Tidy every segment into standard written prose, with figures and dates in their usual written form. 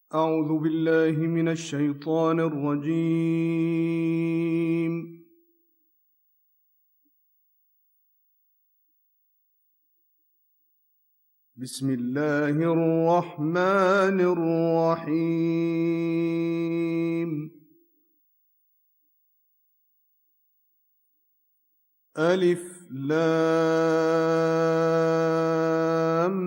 أعوذ بالله من الشيطان الرجيم. بسم الله الرحمن الرحيم. ألف لام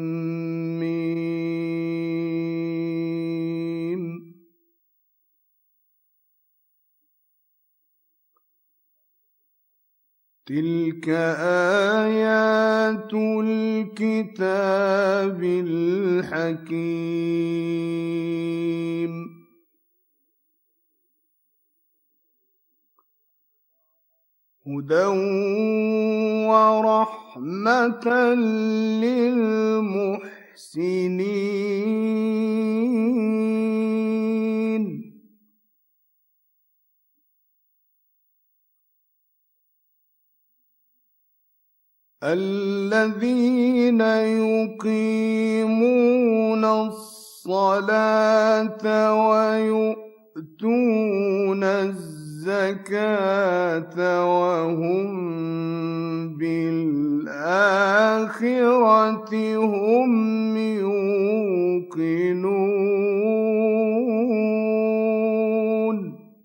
ميم. تلك آيات الكتاب الحكيم. هدى ورحمة للمحسنين. الذين يقيمون الصلاة ويؤتون الزكاة وهم بالآخرة هم يوقنون.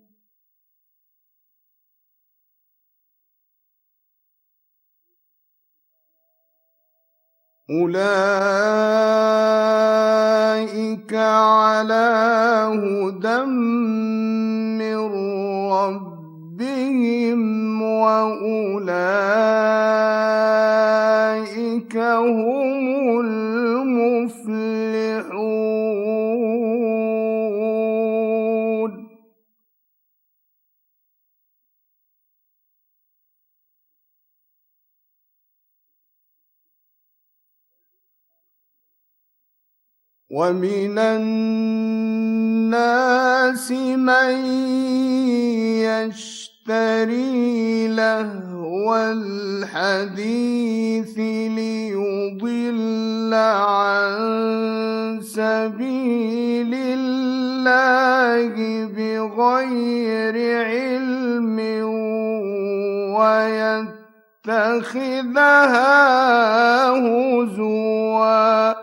أولئك على هدى من ربهم وأولئك هم المفلحون. ومن الناس من يشتري لهو الحديث ليضل عن سبيل الله بغير علم ويتخذها هزوا.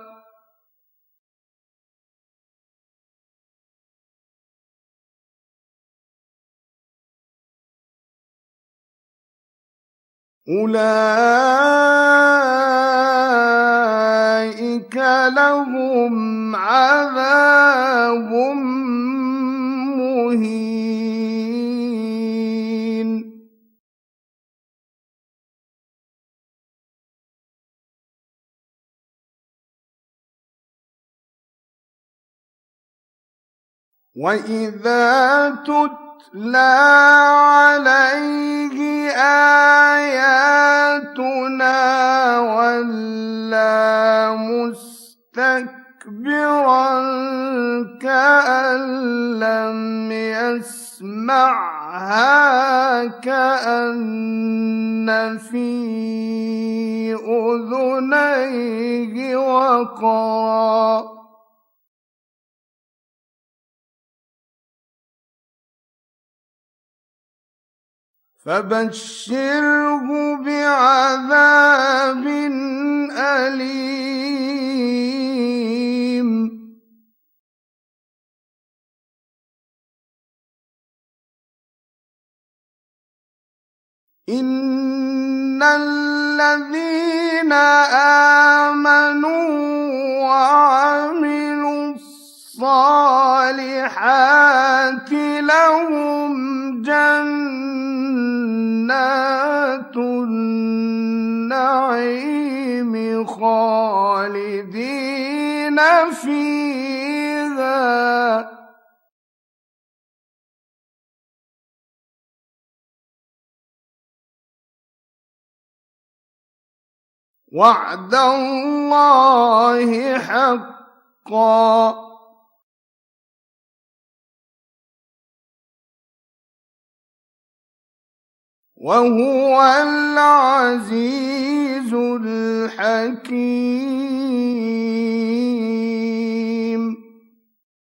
أولئك لهم عذاب مهين. وإذا تتلى عليه آياتنا ولى مستكبرا كأن لم يسمعها كأن في أذنيه وقرا. فبشره بعذاب أليم. إن الذين آمنوا وعملوا الصالحات لهم جنات النعيم خالدين فيها. وعد الله حقا وهو العزيز الحكيم.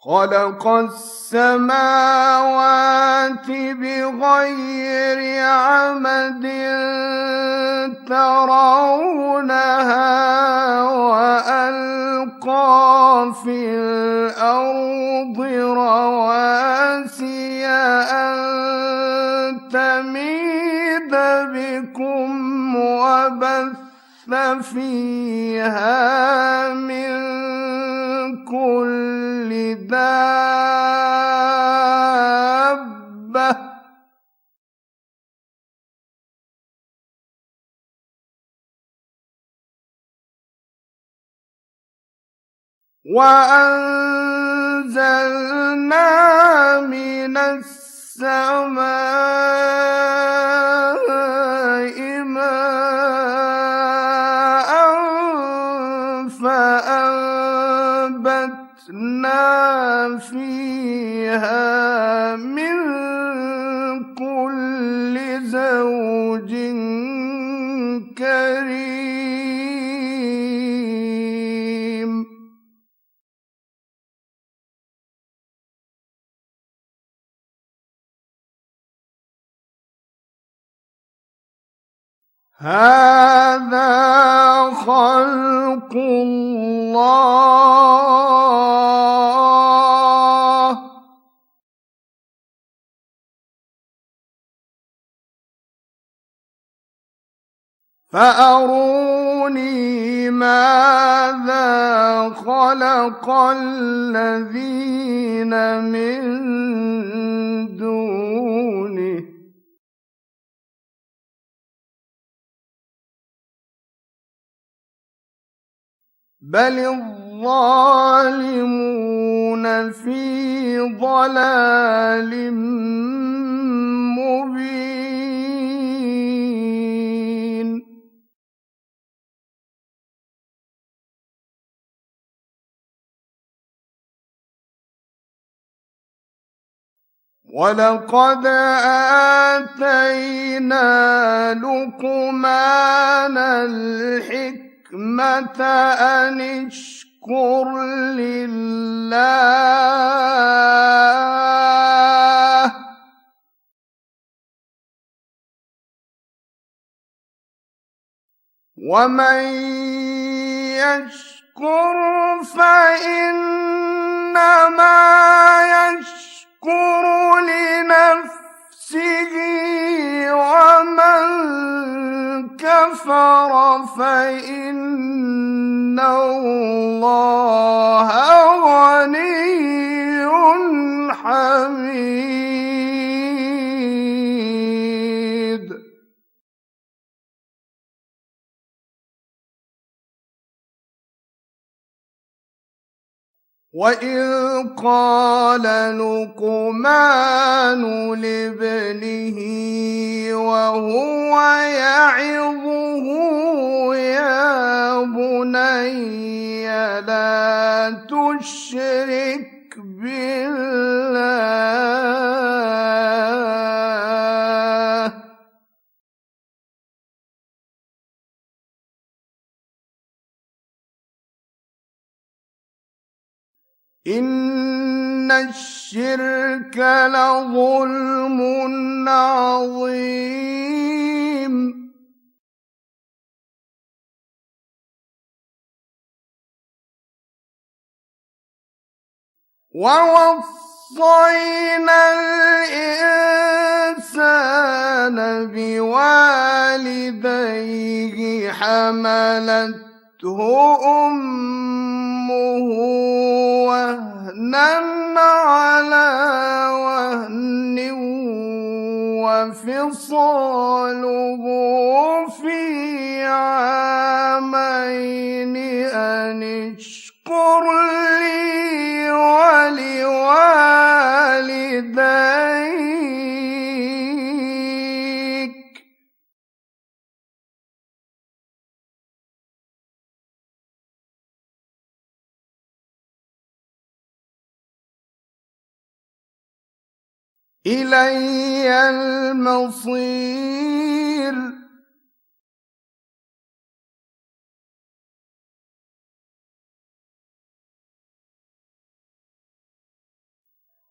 خلق السماوات بغير عمد ترونها وألقى في الأرض رواسي أن تميد بكم وبث فيها من كل دابة وأنزلنا من السماء ماء فأنبتنا فيها من كل زوج كريم هذا خلق الله فأروني ماذا خلق الذين من دونه بل الظالمون في ضلال مبين ولقد آتينا لقمان الحكمة أن اشكر لله ومن يشكر فإنما يشكر لنفسه ومن كفر فإن الله غني حميد وإذ قال لقمان لابنه وهو يعظه يا بني لا تشرك بالله إن الشرك لظلم عظيم ووصينا الإنسان بوالديه حملته أمه وهنا على وهن وفصاله في عامين أن اشكر لي ولوالديك إلي المصير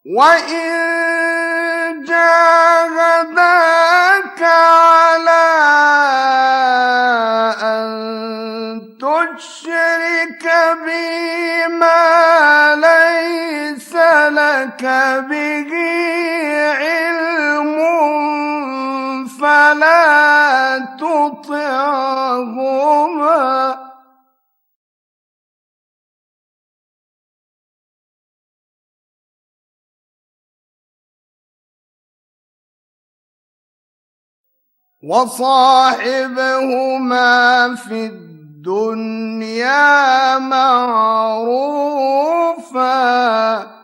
وإن جاهداك على أن تشرك بي ما ليس لك به علم فلا تطعهما وصاحبهما في الدنيا معروفا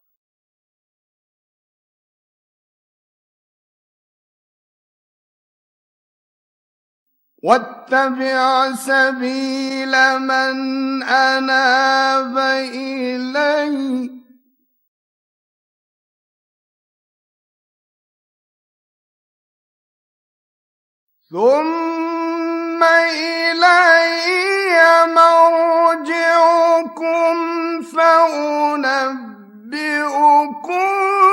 واتبع سبيل من أناب إلي ثم إلي مرجعكم فأنبئكم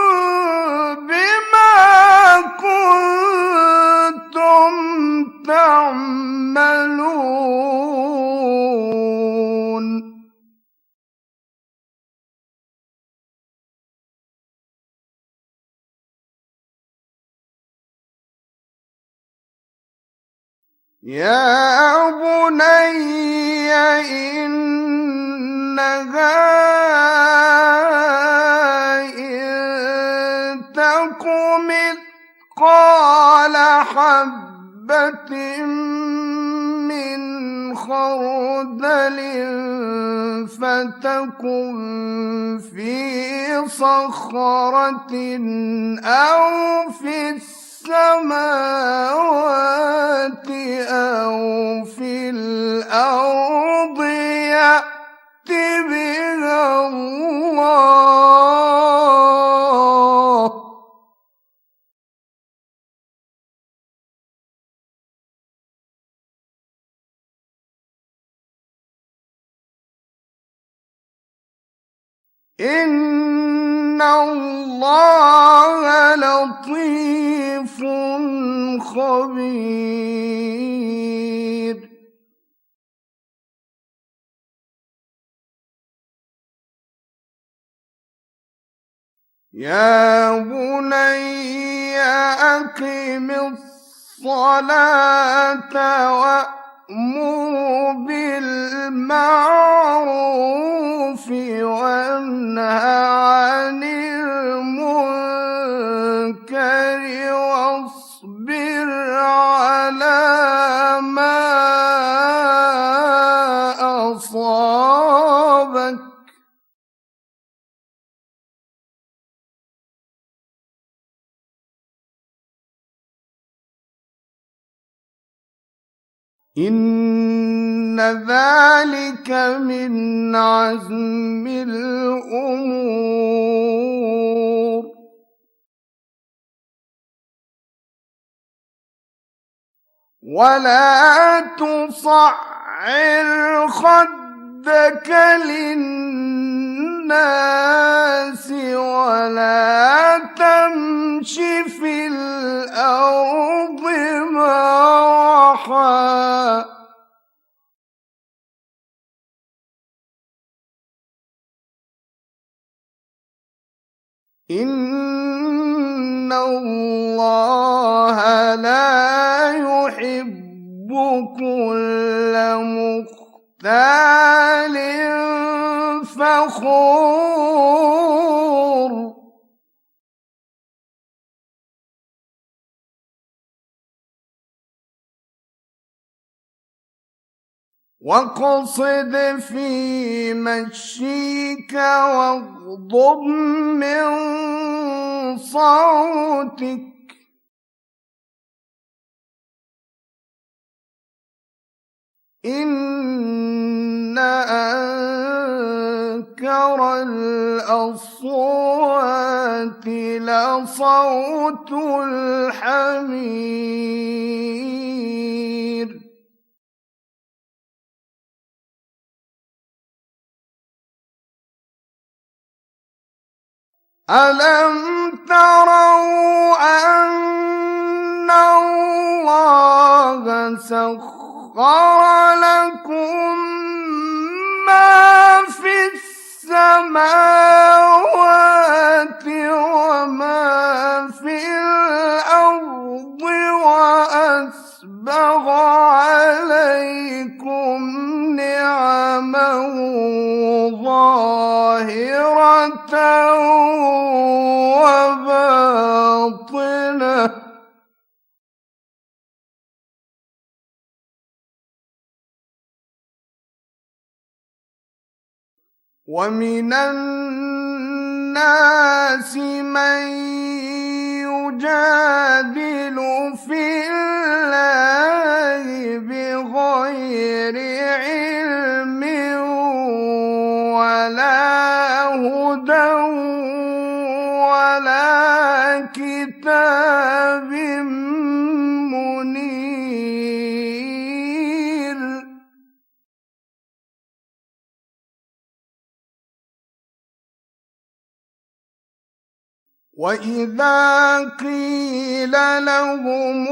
بما كنتم تعملون يا بني إنها إن تك مثقال حبة من خردل فتكن في صخرة أو في السماوات أو في الأرض يأت بها الله إن الله لطيف خبير يا بني أقم الصلاة وأمر بالمعروف وانه عن المنكر واصبر على ما أصابك إن ذلك من عزم الأمور ولا تصعر خدك للناس ولا تمش في الأرض مرحا إن الله لا يحب كل مختال فخور واقصد في مشيك واغضض من صوتك إن أنكر الأصوات لصوت الحمير ألم تروا أن الله سخر لكم ما في السماوات وما في الأرض وأسبغ عليكم نعمه ظاهرة وباطنة ومن الناس من يجادل في الله بغير علم ولا هدى ولا كتاب منير وإذا قيل لهم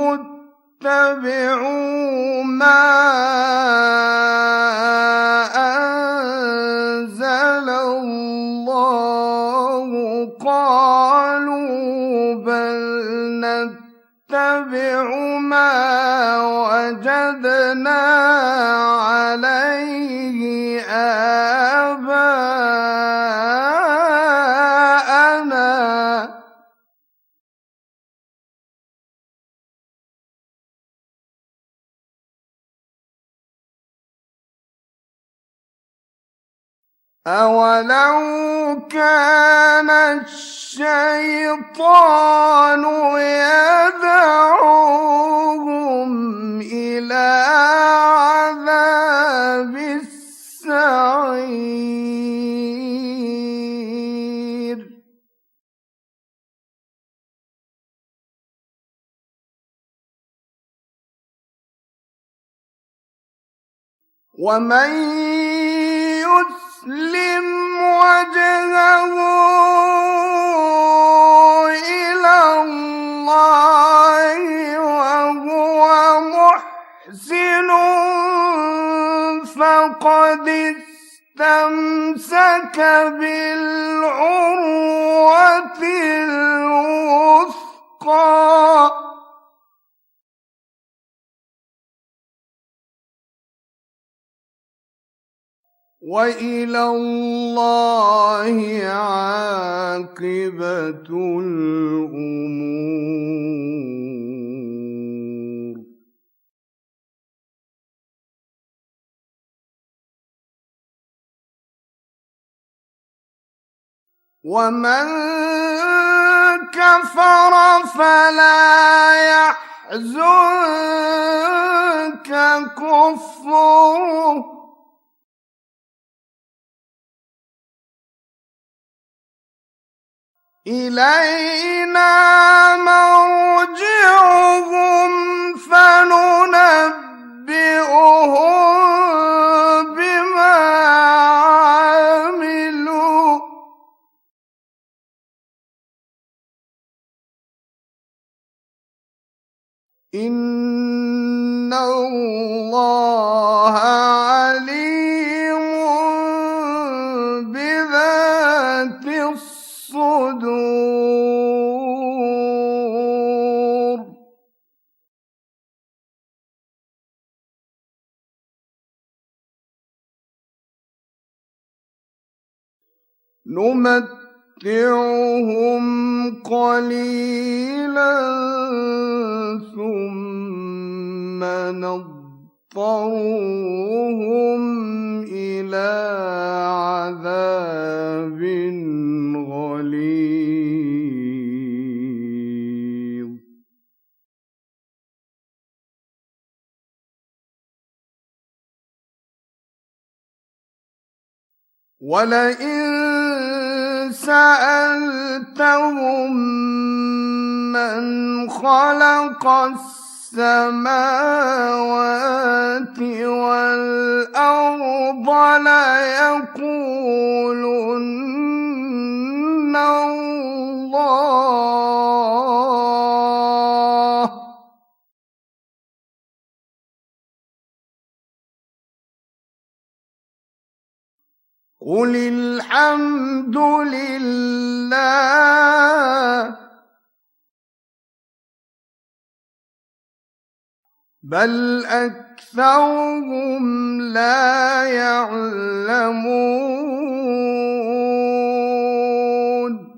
اتبعوا ما أنزل الله قالوا بل نتبع ما وجدنا عليه آباءنا أولو كان الشيطان يدعوهم إلى عذاب السعير ومن يسلم وجهه إلى الله وهو محسن فقد استمسك بالعروة الوثقى وإلى الله عاقبة الأمور ومن كفر فلا يحزنك كفره إلينا مرجعهم فننبئهم بما عملوا إن الله عليم بذات الصدور نمتعهم قليلا ثم نضطرهم إلى عذاب غليظ ولئن سألتهم من خلق السماوات والأرض ليقولن الله قل الحمد لله بل أكثرهم لا يعلمون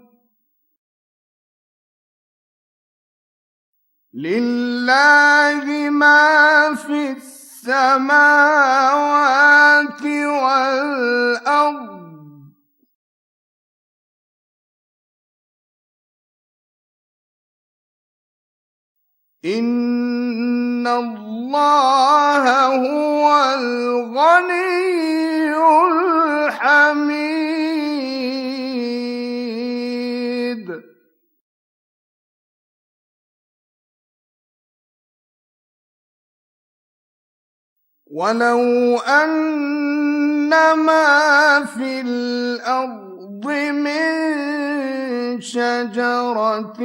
لله ما في السماوات والأرض إن الله هو الغني الحميد ولو أن ما في الأرض من شجرة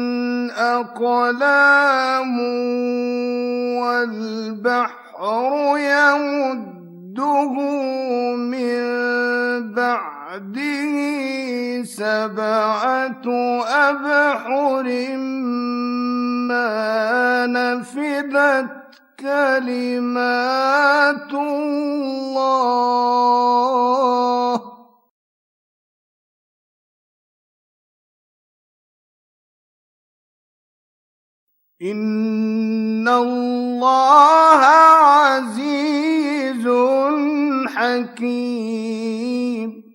أقلام والبحر يمده من بعده 7 أبحر ما نفدت كلمات الله إن الله عزيز حكيم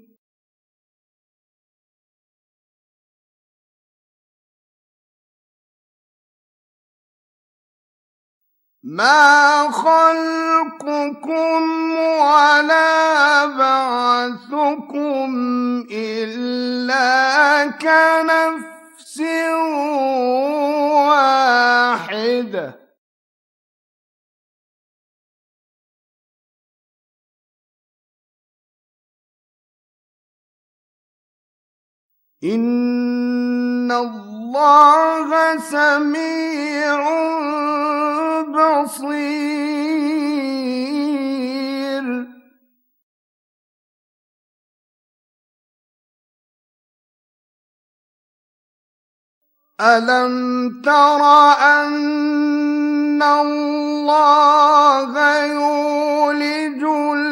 ما خلقكم ولا بعثكم إلا كنفس واحدة إن الله سميع بصير ألم تر أن الله يولج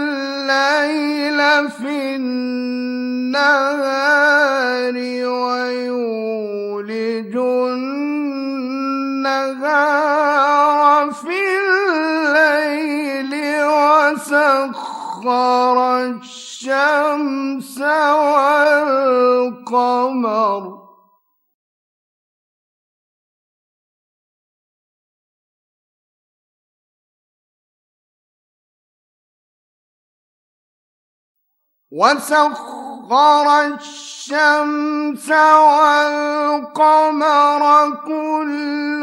الليل في النهار ويولج النهار في الليل وسخر الشمس والقمر والقمر كل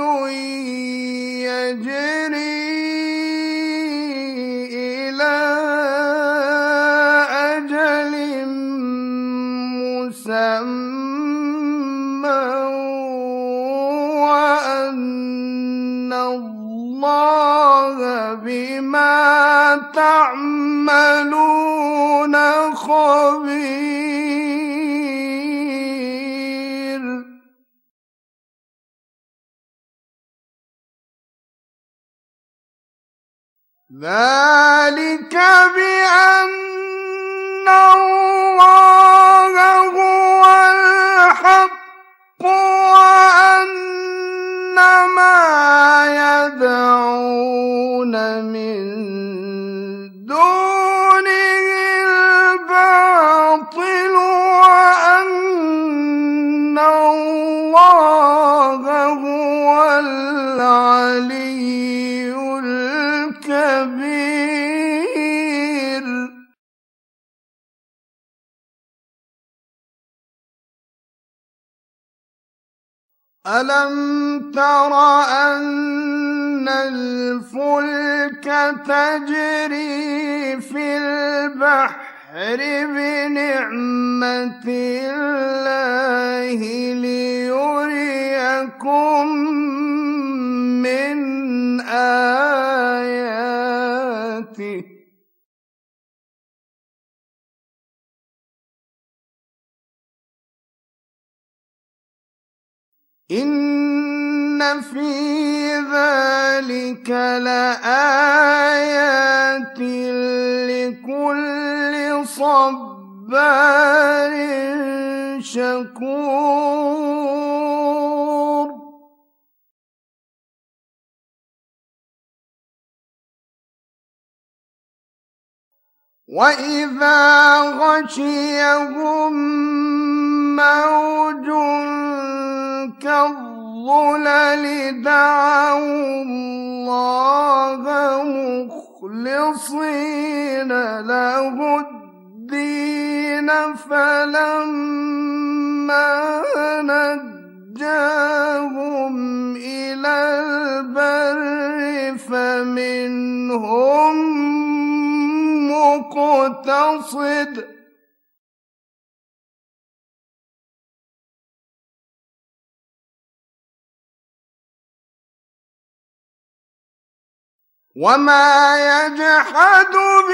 يجري إلى أجل مسمى وأن الله بما تعملون خبير ذلك بأن الله هو الحق وأن ما يدعون من دونه الباطل وأن الله هو العلي الكبير ألم تر أن الفلك تجري في البحر بنعمة الله ليريكم من آياته إن في ذلك لآيات لكل صبار شكور وإذا غشيهم موج كالظلل دعوا الله مخلصين له الدين فلما نجاهم إلى البر فمنهم مقتصد وما يجحد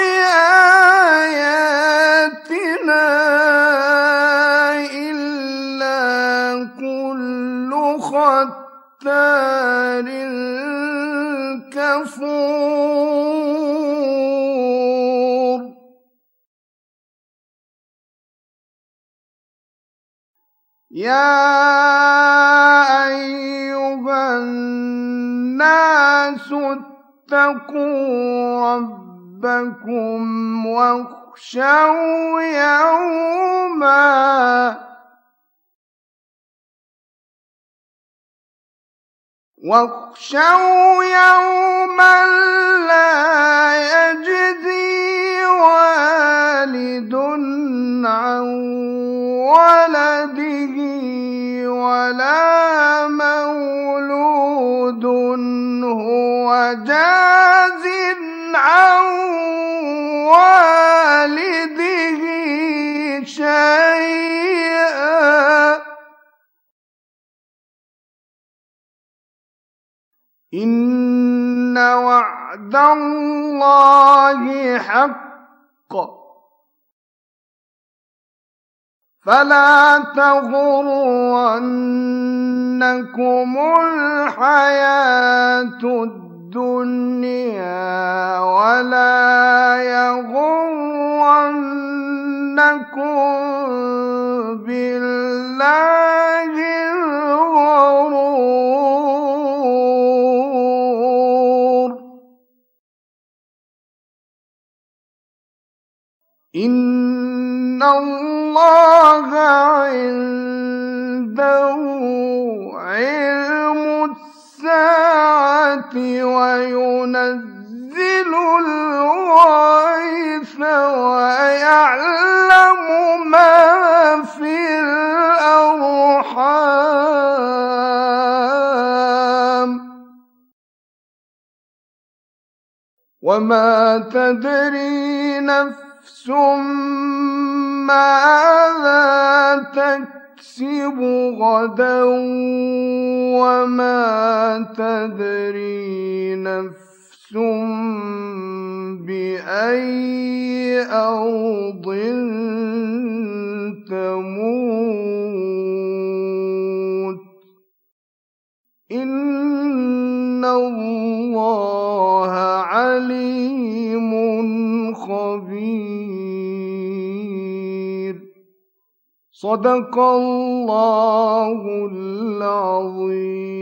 بآياتنا إلا كل ختار كفور يا أيها الناس اتقوا ربكم واخشوا يوما لا يجزي والد عن ولده ولا مولود هو جاز عن والده شيئا إن وعد الله حق فلا تغرنكم الحياة الدنيا ولا يغرنكم بالله الغرور إن الله عنده علم الساعة وينزل الغيث ويعلم ما في الأرحام وما تدري نفس ماذا تكسب غدا وما تدري نفس بأي أرض تموت إن الله عليم خبير صدق الله العظيم.